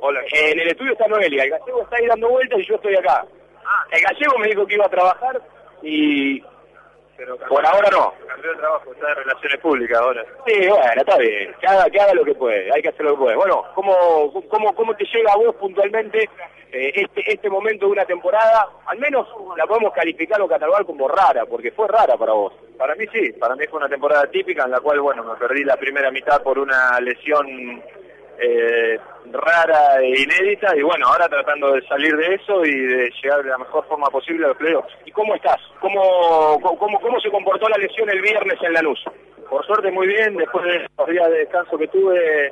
Hola. En el estudio está Noelia, el gallego está ahí dando vueltas y yo estoy acá. El gallego me dijo que iba a trabajar y... Pero por ahora no. Cambió de trabajo, está de relaciones públicas ahora. Sí, bueno, está bien, que haga lo que puede, hay que hacer lo que puede. Bueno, ¿cómo te llega a vos puntualmente este momento de una temporada? Al menos la podemos calificar o catalogar como rara, porque fue rara para vos. Para mí sí, para mí fue una temporada típica en la cual, bueno, me perdí la primera mitad por una lesión rara e inédita, y bueno, ahora tratando de salir de eso y de llegar de la mejor forma posible a los playoffs. ¿Y cómo estás? ¿Cómo se comportó la lesión el viernes en Lanús? Por suerte muy bien, después de los días de descanso que tuve,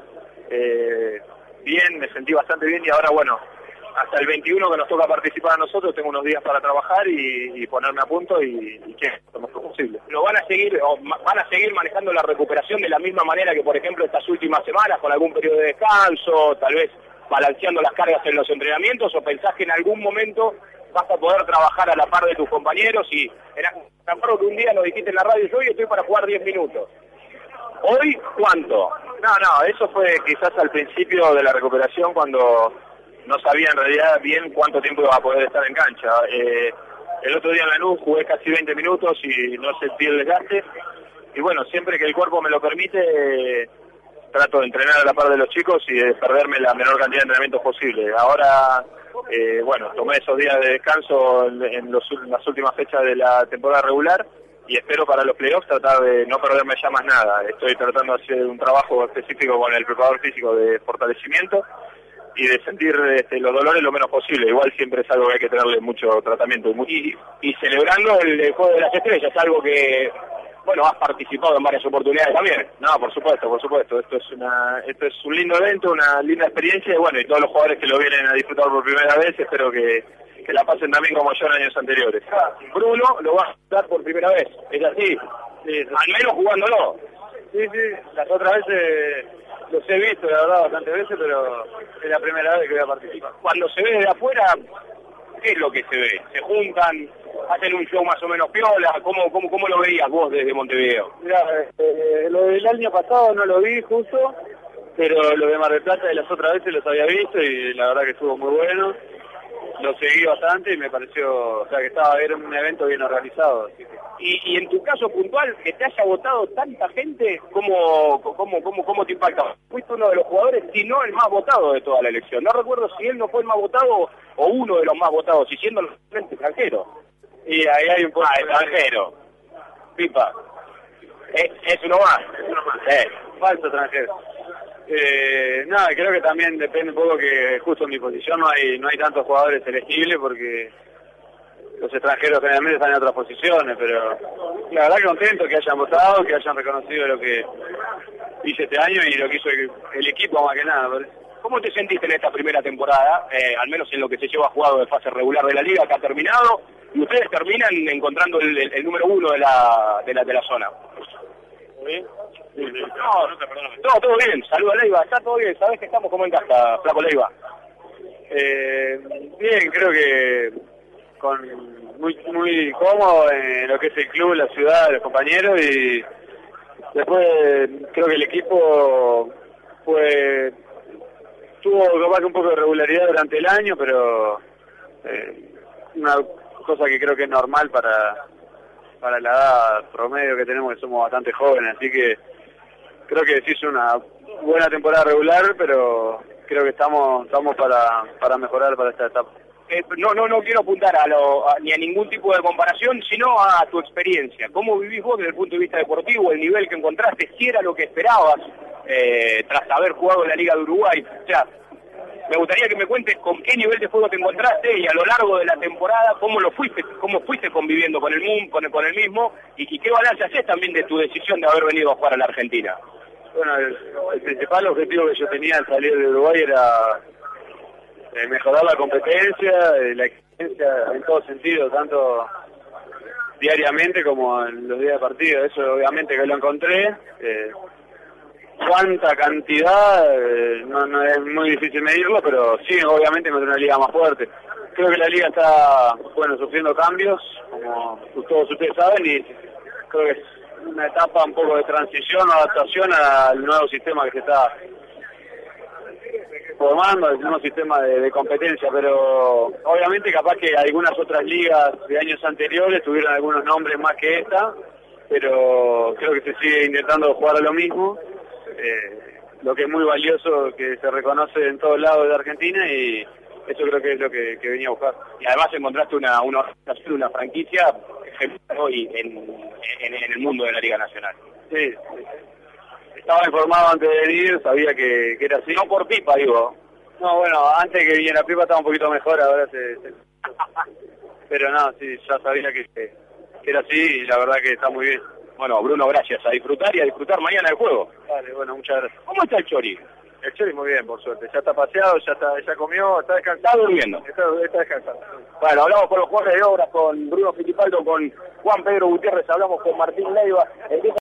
bien, me sentí bastante bien, y ahora bueno, hasta el 21 que nos toca participar a nosotros, tengo unos días para trabajar y ponerme a punto y que es lo mejor posible. ¿Lo van a seguir manejando la recuperación de la misma manera que por ejemplo estas últimas semanas, con algún periodo de descanso, tal vez balanceando las cargas en los entrenamientos, o pensás que en algún momento vas a poder trabajar a la par de tus compañeros? Y me acuerdo que un día lo dijiste en la radio, yo hoy estoy para jugar 10 minutos. ¿Hoy cuánto? No, eso fue quizás al principio de la recuperación, cuando no sabía en realidad bien cuánto tiempo iba a poder estar en cancha. El otro día en Lanús jugué casi 20 minutos y no sentí el desgaste. Y bueno, siempre que el cuerpo me lo permite, trato de entrenar a la par de los chicos y de perderme la menor cantidad de entrenamientos posible. Ahora, bueno, tomé esos días de descanso en las últimas fechas de la temporada regular y espero para los playoffs tratar de no perderme ya más nada. Estoy tratando de hacer un trabajo específico con el preparador físico de fortalecimiento y de sentir los dolores lo menos posible. Igual siempre es algo que hay que tenerle mucho tratamiento. Y celebrando el Juego de las Estrellas, algo que, bueno, has participado en varias oportunidades también. No, por supuesto. Esto es un lindo evento, una linda experiencia, y bueno, y todos los jugadores que lo vienen a disfrutar por primera vez, espero que la pasen también como yo en años anteriores. Bruno lo va a disfrutar por primera vez, ¿es así? Sí, al menos jugándolo. Sí, las otras veces los he visto, la verdad, bastantes veces, pero es la primera vez que voy a participar. Cuando se ve de afuera, ¿qué es lo que se ve? ¿Se juntan, hacen un show más o menos piola? ¿Cómo lo veías vos desde Montevideo? Mirá, lo del año pasado no lo vi justo, pero lo de Mar del Plata de las otras veces los había visto y la verdad que estuvo muy bueno. Lo seguí bastante y me pareció, o sea, que era un evento bien organizado. Así que... Y en tu caso puntual, que te haya votado tanta gente, ¿cómo te impacta? Fuiste uno de los jugadores, si no el más votado de toda la elección. No recuerdo si él no fue el más votado o uno de los más votados, y siendo extranjero. Y ahí hay un poco extranjero. Pipa. Es uno más. Falso extranjero. Nada, creo que también depende un poco que justo en mi posición no hay tantos jugadores elegibles, porque los extranjeros generalmente están en otras posiciones, pero la verdad que contento que hayan votado, que hayan reconocido lo que hice este año y lo que hizo el equipo más que nada. ¿Cómo te sentiste en esta primera temporada, al menos en lo que se lleva jugado de fase regular de la liga, que ha terminado, y ustedes terminan encontrando el número uno de la zona? ¿Muy bien? No, todo bien, saluda Leiva, está todo bien, sabes que estamos como en casa, Flaco Leiva. Bien, creo que muy cómodo en lo que es el club, la ciudad, los compañeros, y después creo que el equipo tuvo capaz que un poco de regularidad durante el año, pero una cosa que creo que es normal para la edad promedio que tenemos, que somos bastante jóvenes, así que creo que se hizo una buena temporada regular, pero creo que estamos para mejorar para esta etapa. No quiero apuntar ni a ningún tipo de comparación, sino a tu experiencia. ¿Cómo vivís vos desde el punto de vista deportivo, el nivel que encontraste, si era lo que esperabas tras haber jugado en la Liga de Uruguay? O sea, me gustaría que me cuentes con qué nivel de juego te encontraste y a lo largo de la temporada cómo fuiste conviviendo con el mismo y qué balance haces también de tu decisión de haber venido a jugar a la Argentina. Bueno, el principal objetivo que yo tenía al salir de Uruguay era mejorar la competencia, la exigencia en todo sentido, tanto diariamente como en los días de partido. Eso obviamente que lo encontré. Cuánta cantidad, no es muy difícil medirlo, pero sí, obviamente encontré una liga más fuerte. Creo que la liga está, sufriendo cambios, como todos ustedes saben, y creo que es una etapa un poco de transición, adaptación al nuevo sistema que se está formando el nuevo sistema de competencia, pero obviamente capaz que algunas otras ligas de años anteriores tuvieron algunos nombres más que esta, pero creo que se sigue intentando jugar a lo mismo, lo que es muy valioso, que se reconoce en todos lados de Argentina, y eso creo que es lo que venía a buscar. Y además encontraste una franquicia hoy en el mundo de la Liga Nacional. Sí. Estaba informado antes de venir, sabía que era así. No por Pipa, digo. No, bueno, antes que viniera Pipa estaba un poquito mejor, ahora Pero no, sí, ya sabía que era así y la verdad que está muy bien. Bueno, Bruno, gracias. A disfrutar y a disfrutar mañana el juego. Vale, bueno, muchas gracias. ¿Cómo está el Chori? El Chori muy bien, por suerte. Ya está paseado, ya comió, está descansando. Está durmiendo. Está descansando. Bueno, hablamos con los jugadores de obras, con Bruno Fittipaldo, con Juan Pedro Gutiérrez, hablamos con Martín Leiva.